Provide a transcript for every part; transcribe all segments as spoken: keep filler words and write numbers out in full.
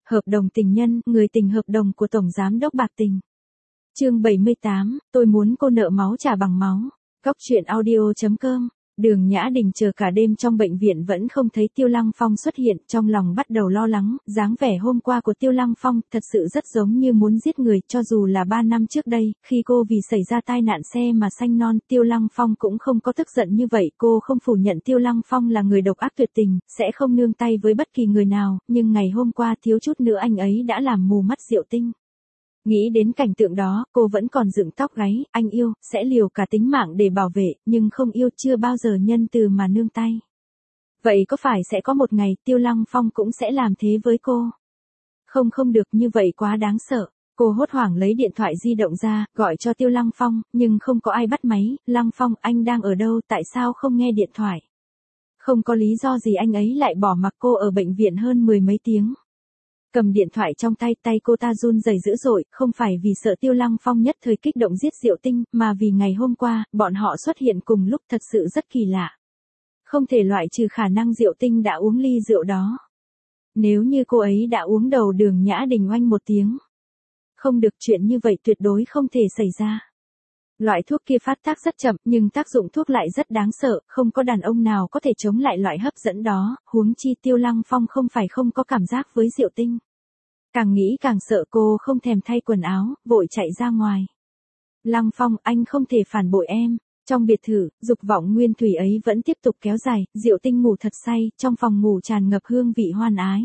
Hợp đồng tình nhân, người tình hợp đồng của Tổng Giám đốc Bạc Tình. Chương bảy mươi tám, tôi muốn cô nợ máu trả bằng máu. Cóc truyện audio chấm com. Đường Nhã Đình chờ cả đêm trong bệnh viện vẫn không thấy Tiêu Lăng Phong xuất hiện, trong lòng bắt đầu lo lắng, dáng vẻ hôm qua của Tiêu Lăng Phong thật sự rất giống như muốn giết người, cho dù là ba năm trước đây, khi cô vì xảy ra tai nạn xe mà sanh non, Tiêu Lăng Phong cũng không có tức giận như vậy, cô không phủ nhận Tiêu Lăng Phong là người độc ác tuyệt tình, sẽ không nương tay với bất kỳ người nào, nhưng ngày hôm qua thiếu chút nữa anh ấy đã làm mù mắt Diệu Tinh. Nghĩ đến cảnh tượng đó, cô vẫn còn dựng tóc gáy, anh yêu, sẽ liều cả tính mạng để bảo vệ, nhưng không yêu chưa bao giờ nhân từ mà nương tay. Vậy có phải sẽ có một ngày Tiêu Lăng Phong cũng sẽ làm thế với cô? Không không được, như vậy quá đáng sợ. Cô hốt hoảng lấy điện thoại di động ra, gọi cho Tiêu Lăng Phong, nhưng không có ai bắt máy. Lăng Phong, anh đang ở đâu, tại sao không nghe điện thoại? Không có lý do gì anh ấy lại bỏ mặc cô ở bệnh viện hơn mười mấy tiếng. Cầm điện thoại trong tay, tay cô ta run rẩy dữ dội, không phải vì sợ Tiêu Lăng Phong nhất thời kích động giết Diệu Tinh, mà vì ngày hôm qua, bọn họ xuất hiện cùng lúc thật sự rất kỳ lạ. Không thể loại trừ khả năng Diệu Tinh đã uống ly rượu đó. Nếu như cô ấy đã uống đầu Đường Nhã Đình oanh một tiếng. Không được, chuyện như vậy tuyệt đối không thể xảy ra. Loại thuốc kia phát tác rất chậm, nhưng tác dụng thuốc lại rất đáng sợ, không có đàn ông nào có thể chống lại loại hấp dẫn đó, huống chi Tiêu Lăng Phong không phải không có cảm giác với Diệu Tinh. Càng nghĩ càng sợ, cô không thèm thay quần áo, vội chạy ra ngoài. Lăng Phong, anh không thể phản bội em. Trong biệt thự, dục vọng nguyên thủy ấy vẫn tiếp tục kéo dài, Diệu Tinh ngủ thật say, trong phòng ngủ tràn ngập hương vị hoan ái.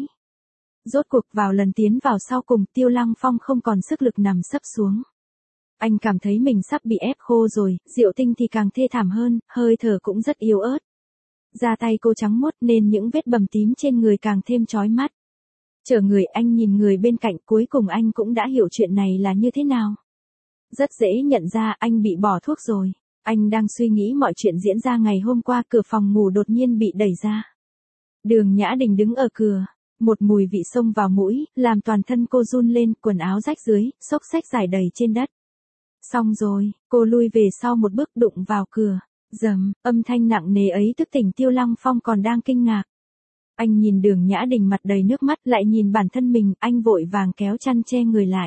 Rốt cuộc vào lần tiến vào sau cùng, Tiêu Lăng Phong không còn sức lực nằm sấp xuống. Anh cảm thấy mình sắp bị ép khô rồi, Diệu Tinh thì càng thê thảm hơn, hơi thở cũng rất yếu ớt. Da tay cô trắng muốt nên những vết bầm tím trên người càng thêm chói mắt. Chờ người, anh nhìn người bên cạnh, cuối cùng anh cũng đã hiểu chuyện này là như thế nào. Rất dễ nhận ra, anh bị bỏ thuốc rồi. Anh đang suy nghĩ mọi chuyện diễn ra ngày hôm qua, cửa phòng ngủ đột nhiên bị đẩy ra. Đường Nhã Đình đứng ở cửa, một mùi vị xông vào mũi, làm toàn thân cô run lên, quần áo rách dưới, xốc xách rải đầy trên đất. Xong rồi, cô lui về sau một bước, đụng vào cửa. Dầm, âm thanh nặng nề ấy thức tỉnh Tiêu Lăng Phong còn đang kinh ngạc. Anh nhìn Đường Nhã Đình mặt đầy nước mắt, lại nhìn bản thân mình, anh vội vàng kéo chăn che người lại.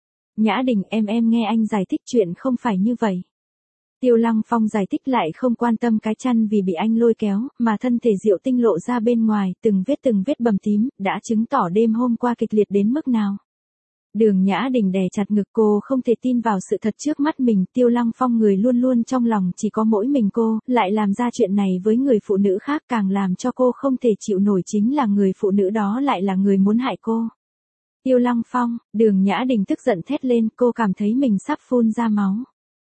Nhã Đình, em em nghe anh giải thích, chuyện không phải như vậy. Tiêu Lăng Phong giải thích lại không quan tâm cái chăn vì bị anh lôi kéo, mà thân thể Diệu Tinh lộ ra bên ngoài, từng vết từng vết bầm tím, đã chứng tỏ đêm hôm qua kịch liệt đến mức nào. Đường Nhã Đình đè chặt ngực, cô không thể tin vào sự thật trước mắt mình, Tiêu Lăng Phong người luôn luôn trong lòng chỉ có mỗi mình cô, lại làm ra chuyện này với người phụ nữ khác, càng làm cho cô không thể chịu nổi chính là người phụ nữ đó lại là người muốn hại cô. Tiêu Lăng Phong, Đường Nhã Đình tức giận thét lên, cô cảm thấy mình sắp phun ra máu.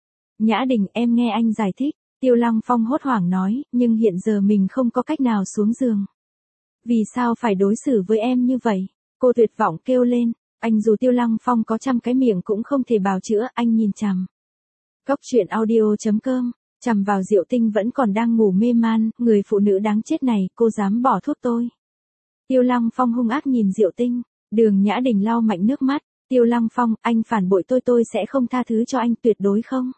Nhã Đình, em nghe anh giải thích, Tiêu Lăng Phong hốt hoảng nói, nhưng hiện giờ mình không có cách nào xuống giường. Vì sao phải đối xử với em như vậy? Cô tuyệt vọng kêu lên. Anh dù Tiêu Lăng Phong có trăm cái miệng cũng không thể bào chữa, anh nhìn chằm. Cóc truyện audio chấm com, chằm vào Diệu Tinh vẫn còn đang ngủ mê man, người phụ nữ đáng chết này, cô dám bỏ thuốc tôi. Tiêu Lăng Phong hung ác nhìn Diệu Tinh, Đường Nhã Đình lau mạnh nước mắt, Tiêu Lăng Phong, anh phản bội tôi tôi sẽ không tha thứ cho anh, tuyệt đối không.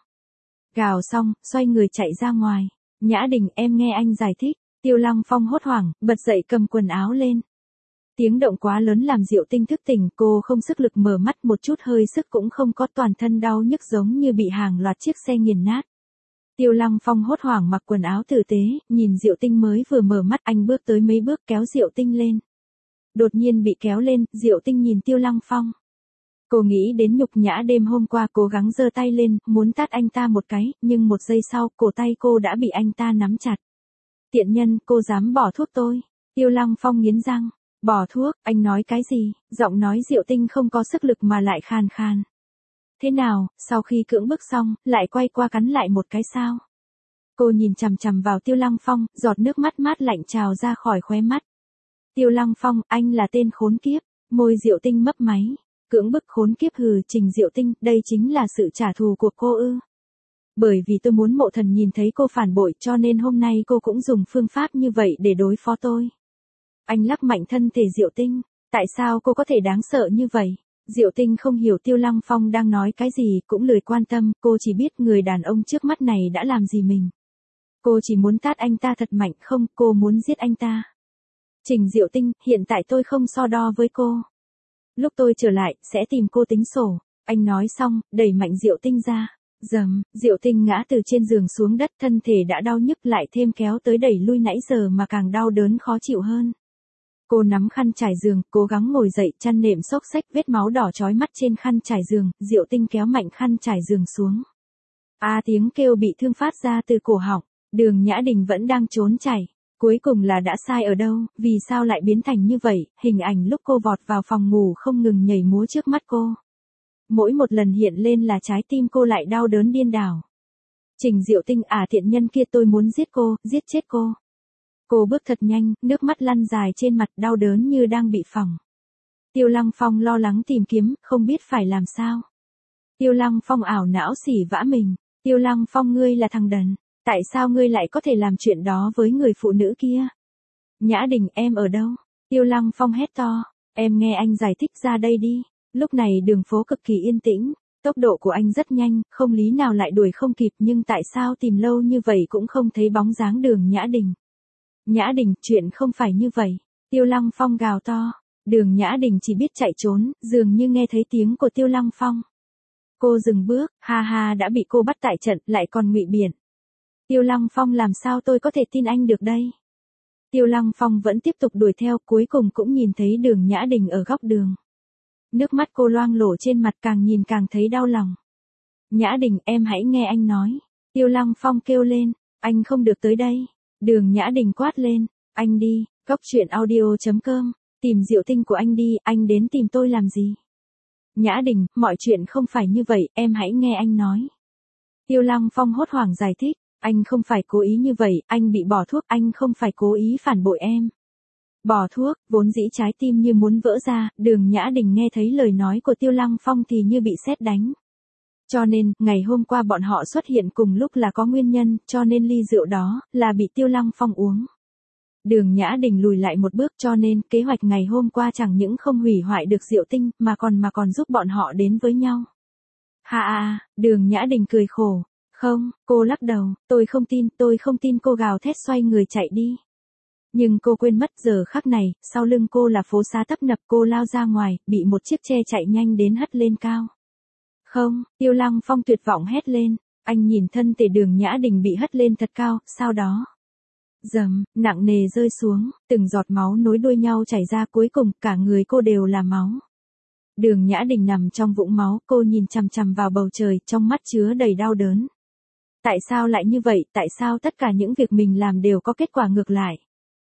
Gào xong, xoay người chạy ra ngoài. Nhã Đình, em nghe anh giải thích. Tiêu Lăng Phong hốt hoảng, bật dậy cầm quần áo lên. Tiếng động quá lớn làm Diệu Tinh thức tỉnh, cô không sức lực mở mắt, một chút hơi sức cũng không có, toàn thân đau nhức giống như bị hàng loạt chiếc xe nghiền nát. Tiêu Lăng Phong hốt hoảng mặc quần áo tử tế, nhìn Diệu Tinh mới vừa mở mắt, anh bước tới mấy bước kéo Diệu Tinh lên. Đột nhiên bị kéo lên, Diệu Tinh nhìn Tiêu Lăng Phong. Cô nghĩ đến nhục nhã đêm hôm qua, cố gắng giơ tay lên, muốn tát anh ta một cái, nhưng một giây sau, cổ tay cô đã bị anh ta nắm chặt. Tiện nhân, cô dám bỏ thuốc tôi. Tiêu Lăng Phong nghiến răng. Bỏ thuốc, anh nói cái gì? Giọng nói Diệu Tinh không có sức lực mà lại khàn khàn. Thế nào, sau khi cưỡng bức xong, lại quay qua cắn lại một cái sao? Cô nhìn chằm chằm vào Tiêu Lăng Phong, giọt nước mắt mát lạnh trào ra khỏi khóe mắt. Tiêu Lăng Phong, anh là tên khốn kiếp. Môi Diệu Tinh mấp máy. Cưỡng bức khốn kiếp hừ, Trình Diệu Tinh, đây chính là sự trả thù của cô ư? Bởi vì tôi muốn Mộ Thần nhìn thấy cô phản bội, cho nên hôm nay cô cũng dùng phương pháp như vậy để đối phó tôi. Anh lắc mạnh thân thể Diệu Tinh. Tại sao cô có thể đáng sợ như vậy? Diệu Tinh không hiểu Tiêu Lăng Phong đang nói cái gì, cũng lười quan tâm, cô chỉ biết người đàn ông trước mắt này đã làm gì mình. Cô chỉ muốn tát anh ta thật mạnh, không, cô muốn giết anh ta. Trình Diệu Tinh, hiện tại tôi không so đo với cô. Lúc tôi trở lại, sẽ tìm cô tính sổ. Anh nói xong, đẩy mạnh Diệu Tinh ra. Dầm, Diệu Tinh ngã từ trên giường xuống đất, thân thể đã đau nhức lại thêm kéo tới đẩy lui nãy giờ mà càng đau đớn khó chịu hơn. Cô nắm khăn trải giường, cố gắng ngồi dậy, chăn nệm xốc xếch, vết máu đỏ chói mắt trên khăn trải giường, Diệu Tinh kéo mạnh khăn trải giường xuống. A à, tiếng kêu bị thương phát ra từ cổ họng, Đường Nhã Đình vẫn đang trốn chạy. Cuối cùng là đã sai ở đâu, vì sao lại biến thành như vậy, hình ảnh lúc cô vọt vào phòng ngủ không ngừng nhảy múa trước mắt cô. Mỗi một lần hiện lên là trái tim cô lại đau đớn điên đảo. Trình Diệu Tinh, à thiện nhân kia, tôi muốn giết cô, giết chết cô. Cô bước thật nhanh, nước mắt lăn dài trên mặt, đau đớn như đang bị phỏng. Tiêu Lăng Phong lo lắng tìm kiếm, không biết phải làm sao. Tiêu Lăng Phong ảo não xỉ vả mình. Tiêu Lăng Phong, ngươi là thằng đần. Tại sao ngươi lại có thể làm chuyện đó với người phụ nữ kia? Nhã Đình, em ở đâu? Tiêu Lăng Phong hét to. Em nghe anh giải thích ra đây đi. Lúc này đường phố cực kỳ yên tĩnh. Tốc độ của anh rất nhanh, không lý nào lại đuổi không kịp, nhưng tại sao tìm lâu như vậy cũng không thấy bóng dáng Đường Nhã Đình? Nhã Đình, chuyện không phải như vậy. Tiêu Lăng Phong gào to. Đường Nhã Đình chỉ biết chạy trốn, dường như nghe thấy tiếng của Tiêu Lăng Phong. Cô dừng bước, ha ha, đã bị cô bắt tại trận, lại còn ngụy biện. Tiêu Lăng Phong, làm sao tôi có thể tin anh được đây? Tiêu Lăng Phong vẫn tiếp tục đuổi theo, cuối cùng cũng nhìn thấy Đường Nhã Đình ở góc đường. Nước mắt cô loang lổ trên mặt, càng nhìn càng thấy đau lòng. Nhã Đình, em hãy nghe anh nói. Tiêu Lăng Phong kêu lên, anh không được tới đây. Đường Nhã Đình quát lên, anh đi, Cóc Truyện Audio chấm com, tìm Diệu Tinh của anh đi, anh đến tìm tôi làm gì? Nhã Đình, mọi chuyện không phải như vậy, em hãy nghe anh nói. Tiêu Lăng Phong hốt hoảng giải thích, anh không phải cố ý như vậy, anh bị bỏ thuốc, anh không phải cố ý phản bội em. Bỏ thuốc, vốn dĩ trái tim như muốn vỡ ra, Đường Nhã Đình nghe thấy lời nói của Tiêu Lăng Phong thì như bị sét đánh. Cho nên, ngày hôm qua bọn họ xuất hiện cùng lúc là có nguyên nhân, cho nên ly rượu đó, là bị Tiêu Lăng Phong uống. Đường Nhã Đình lùi lại một bước, cho nên, kế hoạch ngày hôm qua chẳng những không hủy hoại được Diệu Tinh, mà còn mà còn giúp bọn họ đến với nhau. Ha ha, Đường Nhã Đình cười khổ. Không, cô lắc đầu, tôi không tin, tôi không tin, cô gào thét xoay người chạy đi. Nhưng cô quên mất giờ khắc này, sau lưng cô là phố xá tấp nập, cô lao ra ngoài, bị một chiếc xe chạy nhanh đến hất lên cao. Không, Tiêu Lăng Phong tuyệt vọng hét lên, anh nhìn thân thể Đường Nhã Đình bị hất lên thật cao, sau đó. Dầm, nặng nề rơi xuống, từng giọt máu nối đuôi nhau chảy ra, cuối cùng cả người cô đều là máu. Đường Nhã Đình nằm trong vũng máu, cô nhìn chằm chằm vào bầu trời, trong mắt chứa đầy đau đớn. Tại sao lại như vậy, tại sao tất cả những việc mình làm đều có kết quả ngược lại?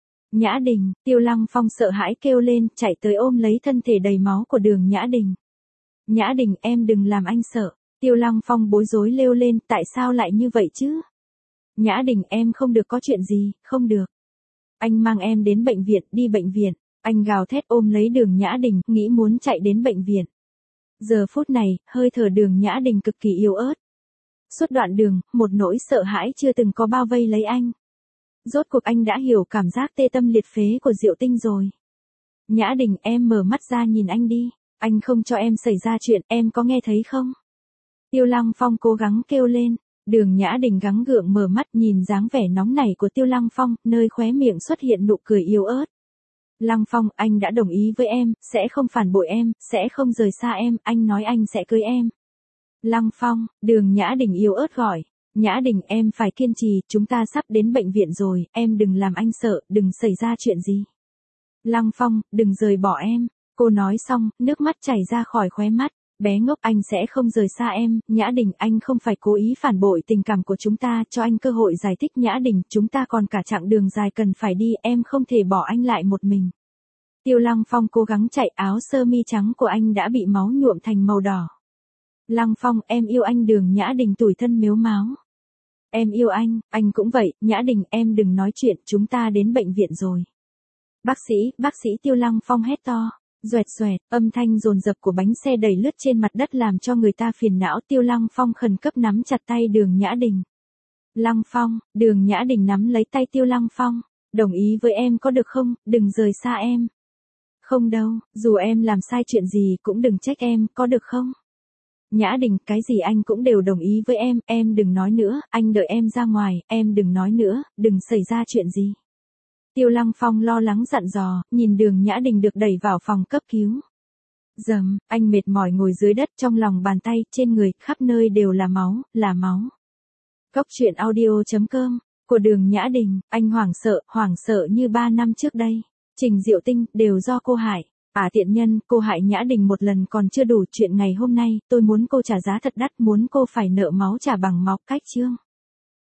Nhã Đình, Tiêu Lăng Phong sợ hãi kêu lên, chạy tới ôm lấy thân thể đầy máu của Đường Nhã Đình. Nhã Đình, em đừng làm anh sợ. Tiêu Lăng Phong bối rối lêu lên, tại sao lại như vậy chứ? Nhã Đình, em không được có chuyện gì, không được. Anh mang em đến bệnh viện, đi bệnh viện. Anh gào thét ôm lấy Đường Nhã Đình, nghĩ muốn chạy đến bệnh viện. Giờ phút này, hơi thở Đường Nhã Đình cực kỳ yếu ớt. Suốt đoạn đường, một nỗi sợ hãi chưa từng có bao vây lấy anh. Rốt cuộc anh đã hiểu cảm giác tê tâm liệt phế của Diệu Tinh rồi. Nhã Đình, em mở mắt ra nhìn anh đi. Anh không cho em xảy ra chuyện, em có nghe thấy không? Tiêu Lăng Phong cố gắng kêu lên. Đường Nhã Đình gắng gượng mở mắt, nhìn dáng vẻ nóng nảy của Tiêu Lăng Phong, nơi khóe miệng xuất hiện nụ cười yếu ớt. Lăng Phong, anh đã đồng ý với em, sẽ không phản bội em, sẽ không rời xa em, anh nói anh sẽ cưới em. Lăng Phong, Đường Nhã Đình yếu ớt gọi. Nhã Đình, em phải kiên trì, chúng ta sắp đến bệnh viện rồi, em đừng làm anh sợ, đừng xảy ra chuyện gì. Lăng Phong, đừng rời bỏ em. Cô nói xong, nước mắt chảy ra khỏi khóe mắt. Bé ngốc, anh sẽ không rời xa em. Nhã Đình, anh không phải cố ý phản bội tình cảm của chúng ta, cho anh cơ hội giải thích. Nhã Đình, chúng ta còn cả chặng đường dài cần phải đi, em không thể bỏ anh lại một mình. Tiêu Lăng Phong cố gắng chạy, áo sơ mi trắng của anh đã bị máu nhuộm thành màu đỏ. Lăng Phong, em yêu anh. Đường Nhã Đình tủi thân mếu máo. Em yêu anh, anh cũng vậy. Nhã Đình, em đừng nói chuyện, chúng ta đến bệnh viện rồi. Bác sĩ, bác sĩ, Tiêu Lăng Phong hét to. Doẹt doẹt, âm thanh dồn dập của bánh xe đẩy lướt trên mặt đất làm cho người ta phiền não. Tiêu Lăng Phong khẩn cấp nắm chặt tay Đường Nhã Đình. Lăng Phong, Đường Nhã Đình nắm lấy tay Tiêu Lăng Phong. Đồng ý với em có được không, đừng rời xa em. Không đâu, dù em làm sai chuyện gì cũng đừng trách em, có được không? Nhã Đình, cái gì anh cũng đều đồng ý với em, em đừng nói nữa, anh đợi em ra ngoài, em đừng nói nữa, đừng xảy ra chuyện gì. Tiêu Lăng Phong lo lắng dặn dò, nhìn Đường Nhã Đình được đẩy vào phòng cấp cứu. Dầm, anh mệt mỏi ngồi dưới đất trong lòng bàn tay, trên người, khắp nơi đều là máu, là máu. Cốc truyện audio chấm com, của Đường Nhã Đình, anh hoảng sợ, hoảng sợ như ba năm trước đây. Trình Diệu Tinh, đều do cô hại. À tiện nhân, cô hại Nhã Đình một lần còn chưa đủ, chuyện ngày hôm nay, tôi muốn cô trả giá thật đắt, muốn cô phải nợ máu trả bằng máu. Cách chương.